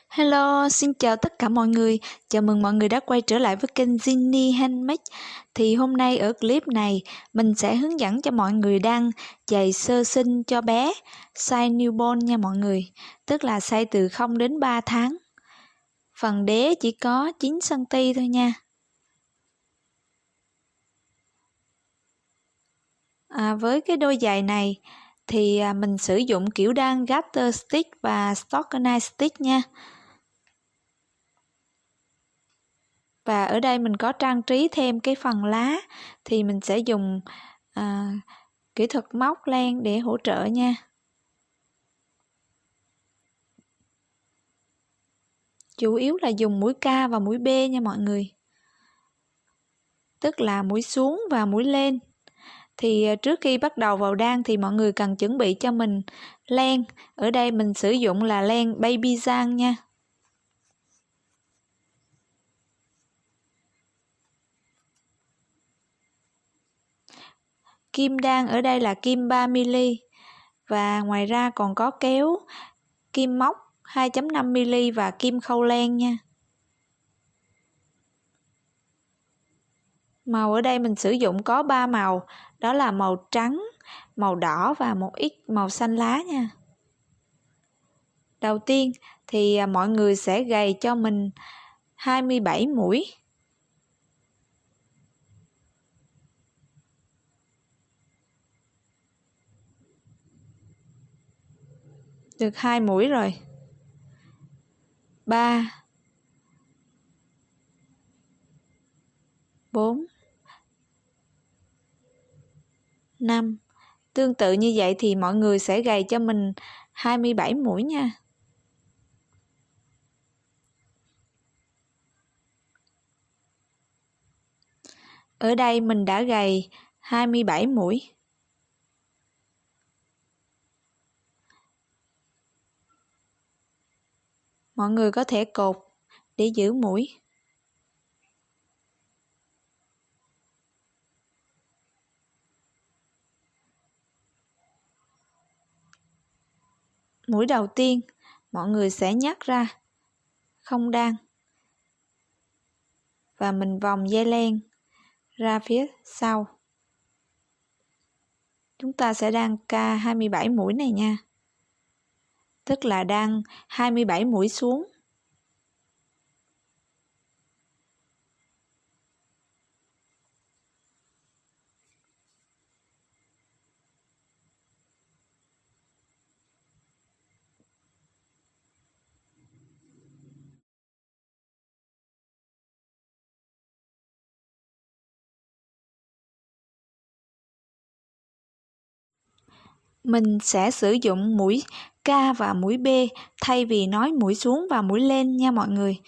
Hello, xin chào tất cả mọi người. Chào mừng mọi người đã quay trở lại với kênh Ginny Handmade. Thì hôm nay ở clip này, mình sẽ hướng dẫn cho mọi người đan giày sơ sinh cho bé, size newborn nha mọi người. Tức là size từ 0 đến 3 tháng. Phần đế chỉ có 9cm thôi nha. Với cái đôi giày này, thì mình sử dụng kiểu đan garter stitch và stockinette stitch nha. Và ở đây mình có trang trí thêm cái phần lá, thì mình sẽ dùng kỹ thuật móc len để hỗ trợ nha. Chủ yếu là dùng mũi K và mũi B nha mọi người. Tức là mũi xuống và mũi lên. Thì trước khi bắt đầu vào đan thì mọi người cần chuẩn bị cho mình len. Ở đây mình sử dụng là len Baby Yarn nha. Kim đan ở đây là kim 3mm. Và ngoài ra còn có kéo kim móc 2.5mm và kim khâu len nha. Màu ở đây mình sử dụng có 3 màu, đó là màu trắng, màu đỏ và một ít màu xanh lá nha. Đầu tiên thì mọi người sẽ gầy cho mình 27 mũi. Được 2 mũi rồi. 3 4 5. Tương tự như vậy thì mọi người sẽ gầy cho mình 27 mũi nha. Ở đây mình đã gầy 27 mũi. Mọi người có thể cột để giữ mũi. Mũi đầu tiên mọi người sẽ nhắc ra, không đan. Và mình vòng dây len ra phía sau. Chúng ta sẽ đan K 27 mũi này nha. Tức là đan 27 mũi xuống. Mình sẽ sử dụng mũi K và mũi B thay vì nói mũi xuống và mũi lên nha mọi người.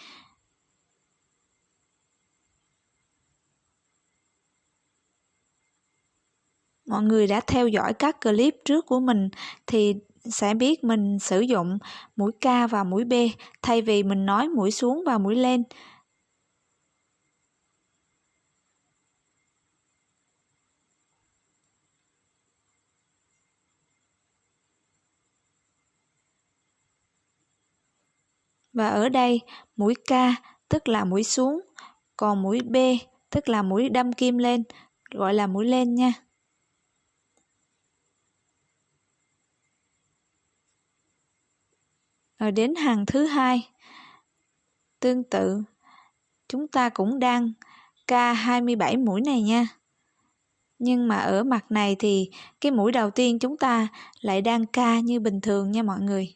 Mọi người đã theo dõi các clip trước của mình thì sẽ biết mình sử dụng mũi K và mũi B thay vì mình nói mũi xuống và mũi lên. Và ở đây mũi K tức là mũi xuống, còn mũi B tức là mũi đâm kim lên, gọi là mũi lên nha. Rồi đến hàng thứ hai, tương tự chúng ta cũng đan K 27 mũi này nha. Nhưng mà ở mặt này thì cái mũi đầu tiên chúng ta lại đan K như bình thường nha mọi người.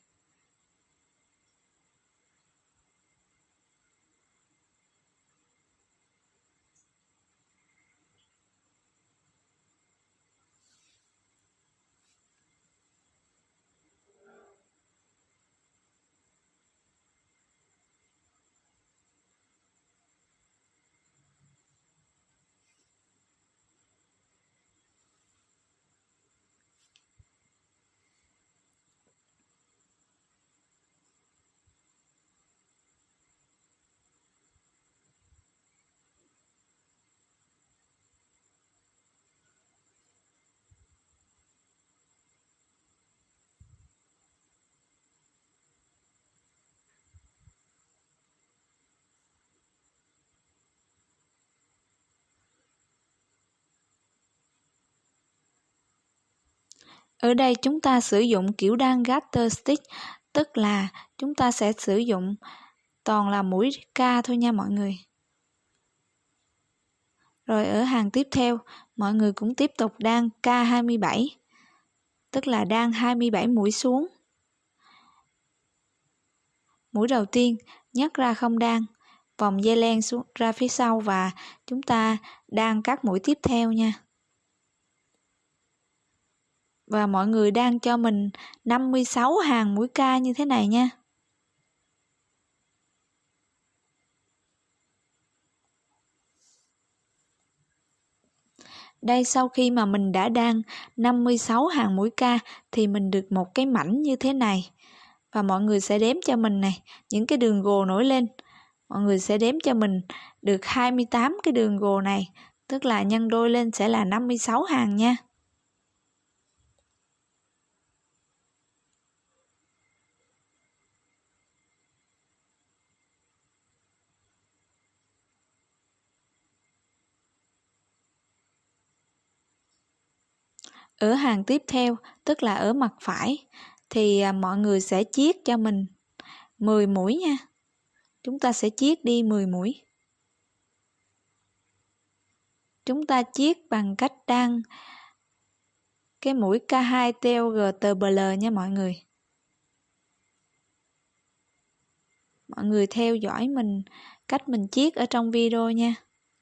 Ở đây chúng ta sử dụng kiểu đan garter stitch, tức là chúng ta sẽ sử dụng toàn là mũi ca thôi nha mọi người. Rồi ở hàng tiếp theo, mọi người cũng tiếp tục đan K27, tức là đan 27 mũi xuống. Mũi đầu tiên nhấc ra không đan, vòng dây len xuống ra phía sau và chúng ta đan các mũi tiếp theo nha. Và mọi người đan cho mình 56 hàng mũi ca như thế này nha. Đây, sau khi mà mình đã đan 56 hàng mũi ca thì mình được một cái mảnh như thế này. Và mọi người sẽ đếm cho mình này, những cái đường gồ nổi lên. Mọi người sẽ đếm cho mình được 28 cái đường gồ này, tức là nhân đôi lên sẽ là 56 hàng nha. Ở hàng tiếp theo, tức là ở mặt phải, thì mọi người sẽ chiết cho mình 10 mũi nha. Chúng ta sẽ chiết đi 10 mũi. Chúng ta chiết bằng cách đan cái mũi K2 TOGTBL nha mọi người. Mọi người theo dõi mình cách mình chiết ở trong video nha.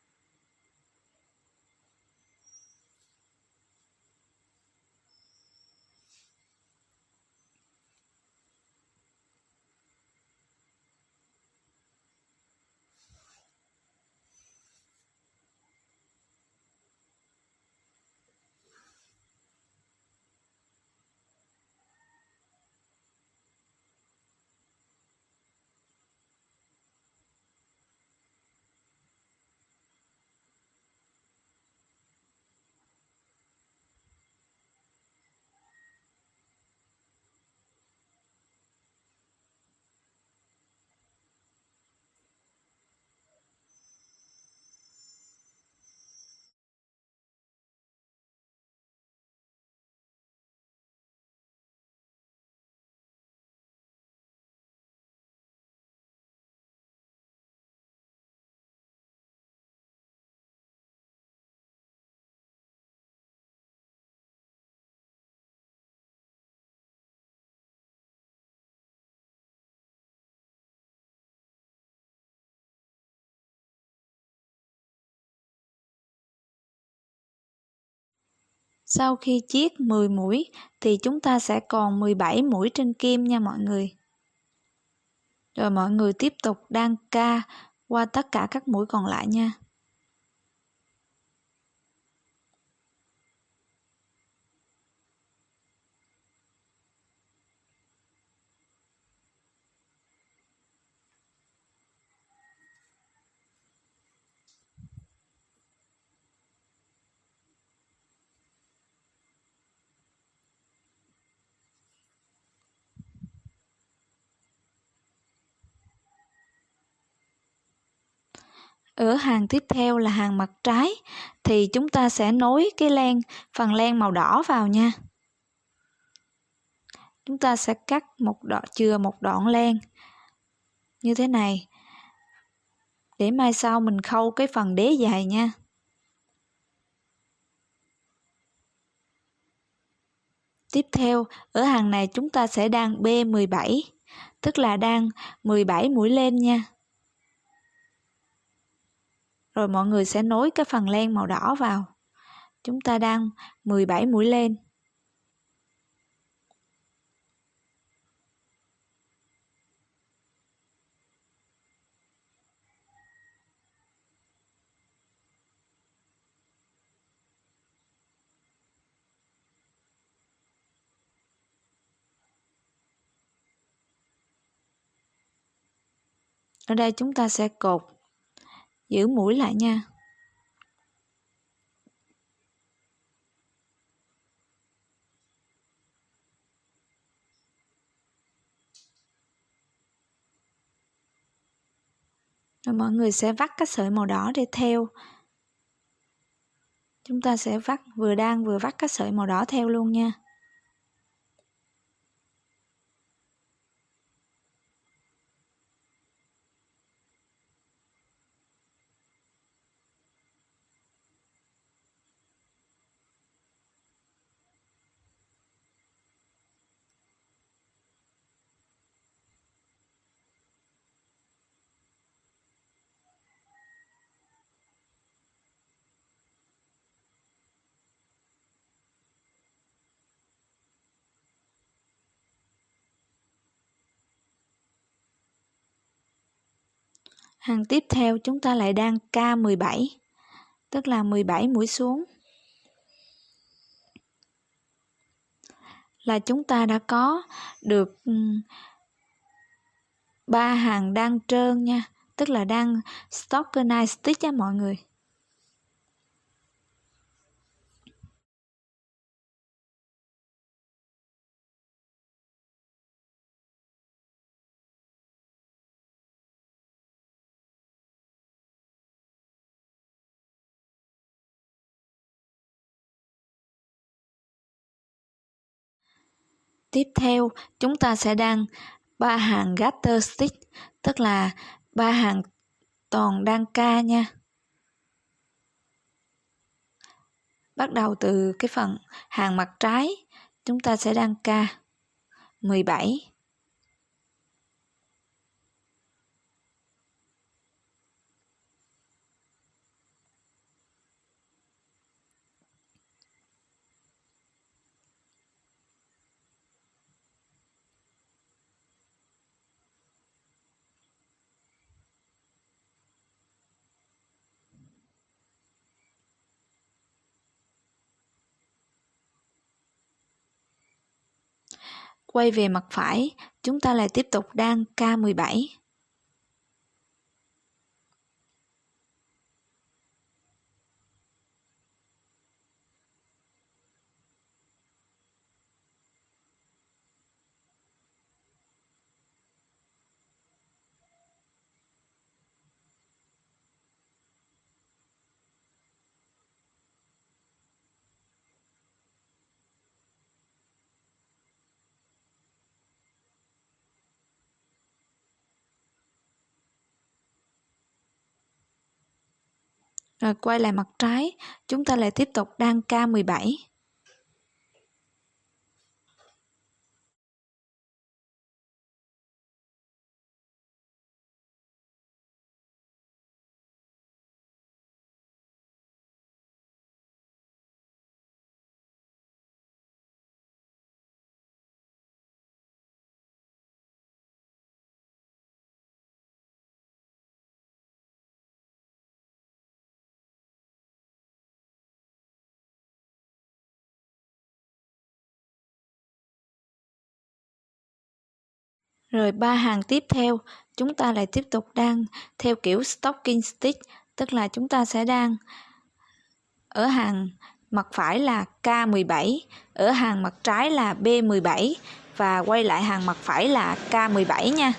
Sau khi chiết 10 mũi thì chúng ta sẽ còn 17 mũi trên kim nha mọi người. Rồi mọi người tiếp tục đan ca qua tất cả các mũi còn lại nha. Ở hàng tiếp theo là hàng mặt trái thì chúng ta sẽ nối cái phần len màu đỏ vào nha. Chúng ta sẽ cắt chừa một đoạn len như thế này để mai sau mình khâu cái phần đế dài nha. Tiếp theo, ở hàng này chúng ta sẽ đan B17, tức là đan 17 mũi len nha. Rồi mọi người sẽ nối cái phần len màu đỏ vào. Chúng ta đan 17 mũi len. Ở đây chúng ta sẽ cột giữ mũi lại nha. Rồi mọi người sẽ vắt cái sợi màu đỏ để theo. Chúng ta sẽ vừa đan vừa vắt cái sợi màu đỏ theo luôn nha. Hàng tiếp theo chúng ta lại đang K17, tức là 17 mũi xuống. Là chúng ta đã có được 3 hàng đan trơn nha, tức là đan stockenite stitch á mọi người. Tiếp theo chúng ta sẽ đan 3 hàng garter stitch, tức là 3 hàng toàn đan ca nha. Bắt đầu từ cái phần hàng mặt trái, chúng ta sẽ đan ca 17. Quay về mặt phải, chúng ta lại tiếp tục đan K17. Rồi quay lại mặt trái, chúng ta lại tiếp tục đan K17. Rồi 3 hàng tiếp theo, chúng ta lại tiếp tục đan theo kiểu stocking stitch, tức là chúng ta sẽ đan ở hàng mặt phải là K17, ở hàng mặt trái là B17 và quay lại hàng mặt phải là K17 nha.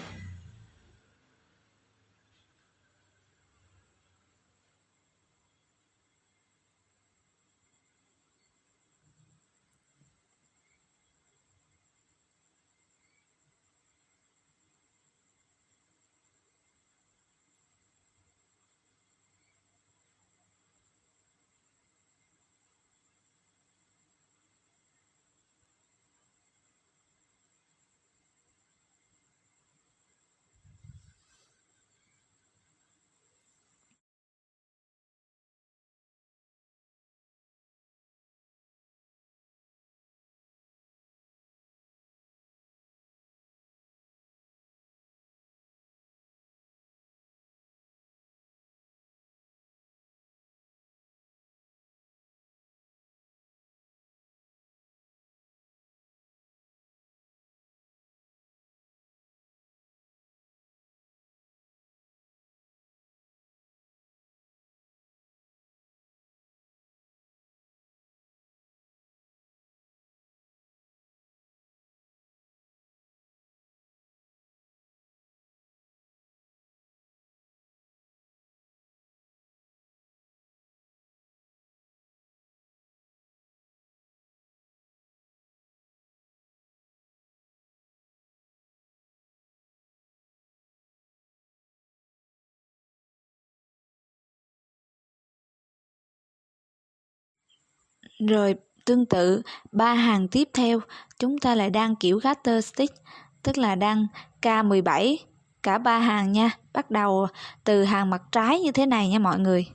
Rồi tương tự 3 hàng tiếp theo, chúng ta lại đan kiểu garter stitch, tức là đan K17 cả 3 hàng nha, bắt đầu từ hàng mặt trái như thế này nha mọi người.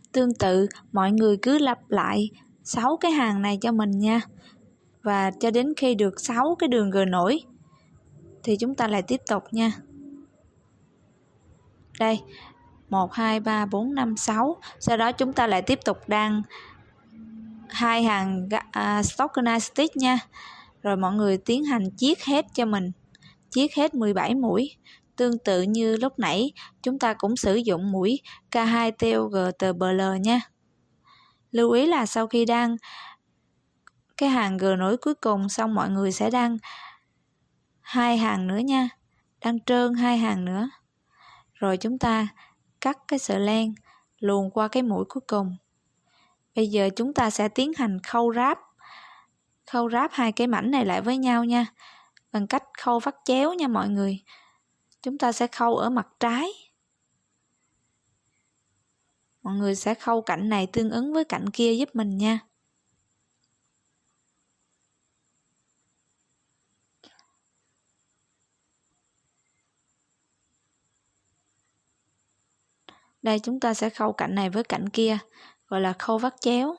Tương tự, mọi người cứ lặp lại 6 cái hàng này cho mình nha. Và cho đến khi được 6 cái đường G nổi thì chúng ta lại tiếp tục nha. Đây, 1, 2, 3, 4, 5, 6. Sau đó chúng ta lại tiếp tục đan 2 hàng stockinite stitch nha. Rồi mọi người tiến hành chiết hết cho mình. Chiết hết 17 mũi. Tương tự như lúc nãy, chúng ta cũng sử dụng mũi K2 TOG nha. Lưu ý là sau khi đan cái hàng G nối cuối cùng xong, mọi người sẽ đan 2 hàng nữa nha. Đan trơn 2 hàng nữa. Rồi chúng ta cắt cái sợi len luồn qua cái mũi cuối cùng. Bây giờ chúng ta sẽ tiến hành khâu ráp 2 cái mảnh này lại với nhau nha, bằng cách khâu vắt chéo nha mọi người. Chúng ta sẽ khâu ở mặt trái. Mọi người sẽ khâu cạnh này tương ứng với cạnh kia giúp mình nha. Đây, chúng ta sẽ khâu cạnh này với cạnh kia, gọi là khâu vắt chéo.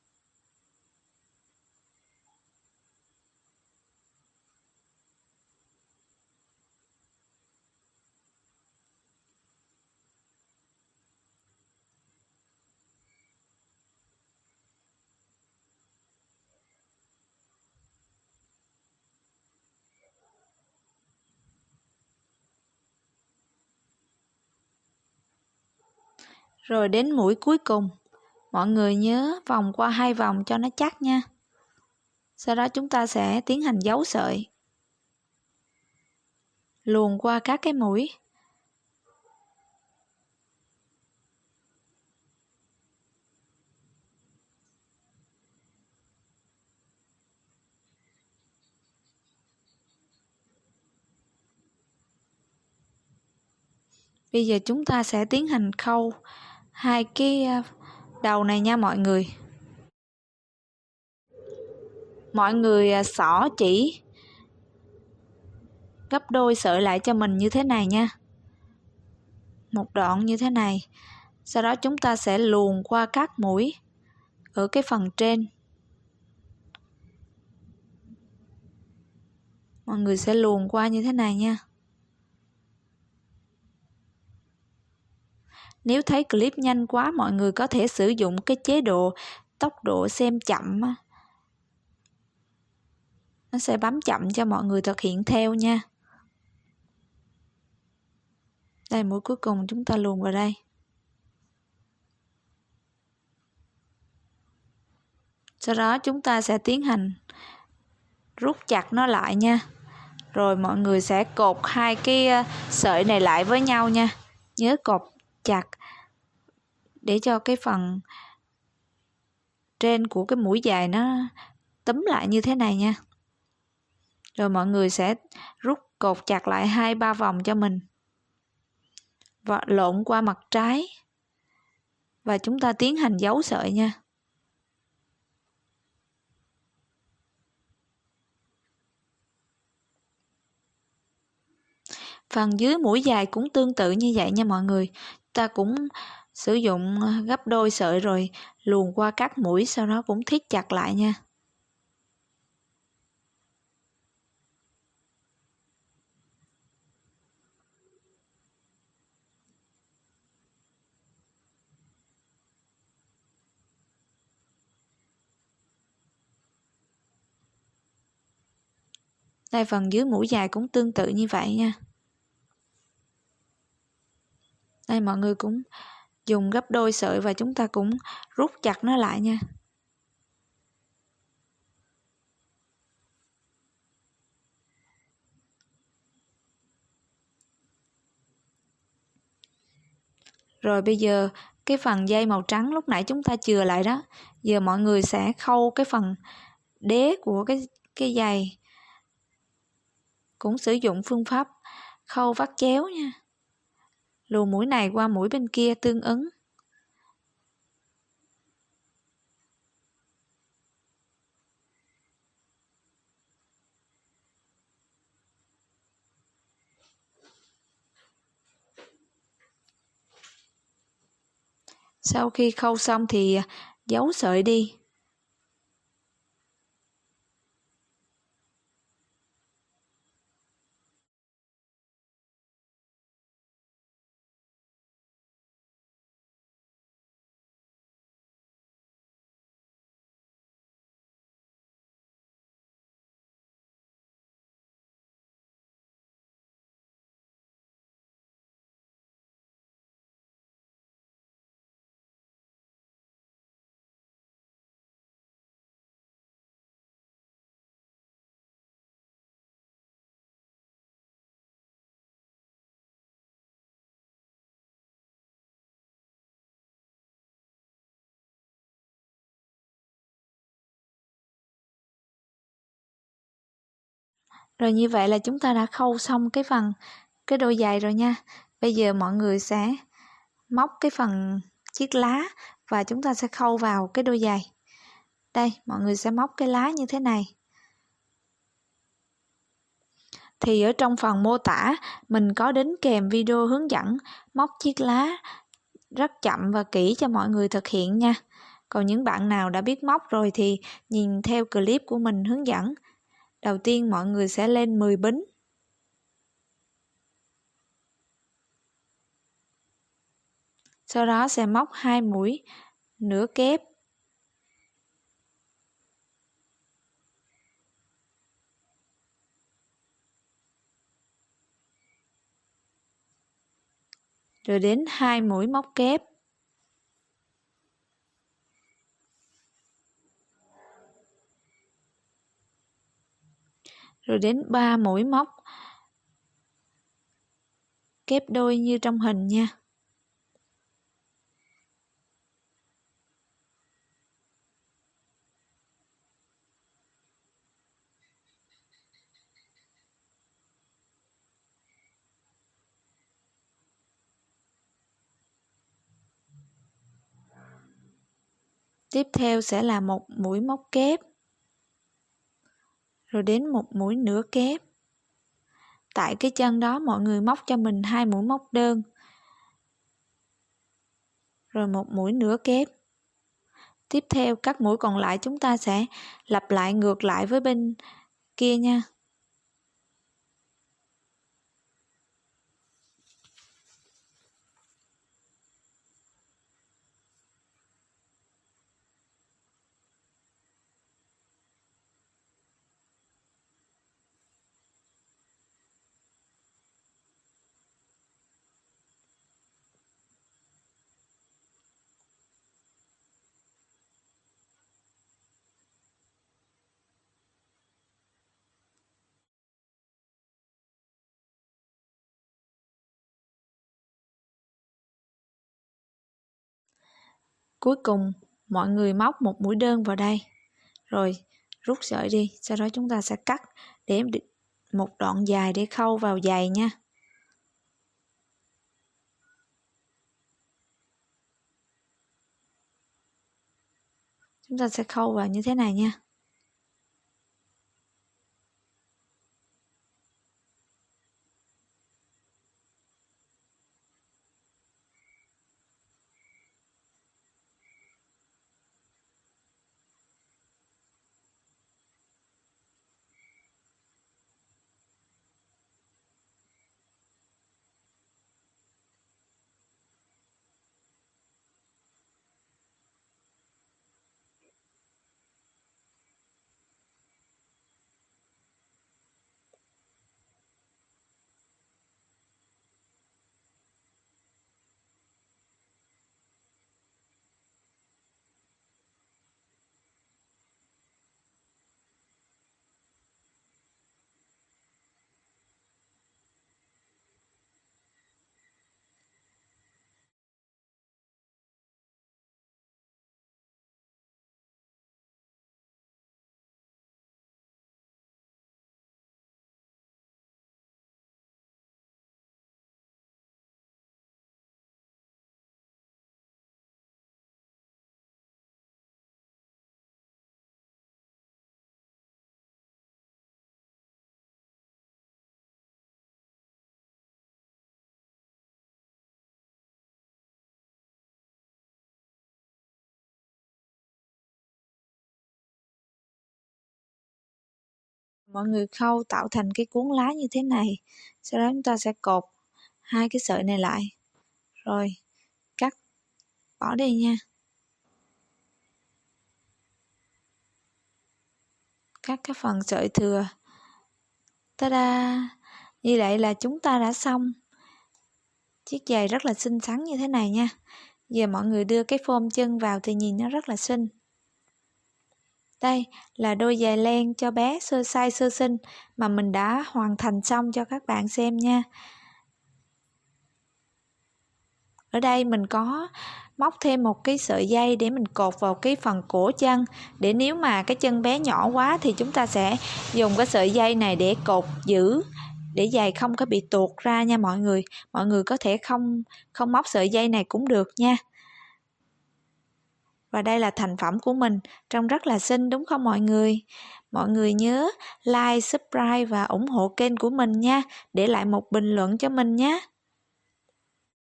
Rồi đến mũi cuối cùng, mọi người nhớ vòng qua 2 vòng cho nó chắc nha. Sau đó chúng ta sẽ tiến hành giấu sợi, luồn qua các cái mũi. Bây giờ chúng ta sẽ tiến hành khâu 2 cái đầu này nha mọi người. Mọi người xỏ chỉ gấp đôi sợi lại cho mình như thế này nha. Một đoạn như thế này. Sau đó chúng ta sẽ luồn qua các mũi ở cái phần trên. Mọi người sẽ luồn qua như thế này nha. Nếu thấy clip nhanh quá, mọi người có thể sử dụng cái chế độ tốc độ xem chậm. Nó sẽ bấm chậm cho mọi người thực hiện theo nha. Đây, mũi cuối cùng chúng ta luồn vào đây. Sau đó chúng ta sẽ tiến hành rút chặt nó lại nha. Rồi mọi người sẽ cột 2 cái sợi này lại với nhau nha. Nhớ cột chặt để cho cái phần trên của cái mũi dài nó túm lại như thế này nha. Rồi mọi người sẽ rút cột chặt lại 2-3 vòng cho mình. Và lộn qua mặt trái. Và chúng ta tiến hành giấu sợi nha. Phần dưới mũi dài cũng tương tự như vậy nha mọi người. Ta cũng sử dụng gấp đôi sợi rồi luồn qua các mũi, sau đó cũng thít chặt lại nha. Đây, phần dưới mũi dài cũng tương tự như vậy nha. Đây, mọi người cũng dùng gấp đôi sợi và chúng ta cũng rút chặt nó lại nha. Rồi bây giờ cái phần dây màu trắng lúc nãy chúng ta chừa lại đó, giờ mọi người sẽ khâu cái phần đế của cái dây. Cũng sử dụng phương pháp khâu vắt chéo nha. Luồn mũi này qua mũi bên kia tương ứng. Sau khi khâu xong thì giấu sợi đi. Rồi như vậy là chúng ta đã khâu xong cái đôi giày rồi nha. Bây giờ mọi người sẽ móc cái phần chiếc lá và chúng ta sẽ khâu vào cái đôi giày. Đây, mọi người sẽ móc cái lá như thế này. Thì ở trong phần mô tả mình có đính kèm video hướng dẫn móc chiếc lá rất chậm và kỹ cho mọi người thực hiện nha. Còn những bạn nào đã biết móc rồi thì nhìn theo clip của mình hướng dẫn. Đầu tiên mọi người sẽ lên 10 bính. Sau đó sẽ móc 2 mũi nửa kép. Rồi đến 2 mũi móc kép. Rồi đến 3 mũi móc kép đôi như trong hình nha. Tiếp theo sẽ là một mũi móc kép. Rồi đến một mũi nửa kép. Tại cái chân đó mọi người móc cho mình 2 mũi móc đơn. Rồi một mũi nửa kép. Tiếp theo các mũi còn lại chúng ta sẽ lặp lại ngược lại với bên kia nha. Cuối cùng mọi người móc một mũi đơn vào đây. Rồi rút sợi đi, sau đó chúng ta sẽ cắt để một đoạn dài để khâu vào giày nha. Chúng ta sẽ khâu vào như thế này nha. Mọi người khâu tạo thành cái cuốn lá như thế này. Sau đó chúng ta sẽ cột hai cái sợi này lại. Rồi cắt, bỏ đi nha. Cắt cái phần sợi thừa. Ta-da! Như vậy là chúng ta đã xong chiếc giày rất là xinh xắn như thế này nha. Giờ mọi người đưa cái phôm chân vào thì nhìn nó rất là xinh. Đây là đôi giày len cho bé size sơ sinh mà mình đã hoàn thành xong cho các bạn xem nha. Ở đây mình có móc thêm một cái sợi dây để mình cột vào cái phần cổ chân, để nếu mà cái chân bé nhỏ quá thì chúng ta sẽ dùng cái sợi dây này để cột giữ, để giày không có bị tuột ra nha mọi người. Mọi người có thể không móc sợi dây này cũng được nha. Và đây là thành phẩm của mình, trông rất là xinh đúng không mọi người? Mọi người nhớ like, subscribe và ủng hộ kênh của mình nha, để lại một bình luận cho mình nhé.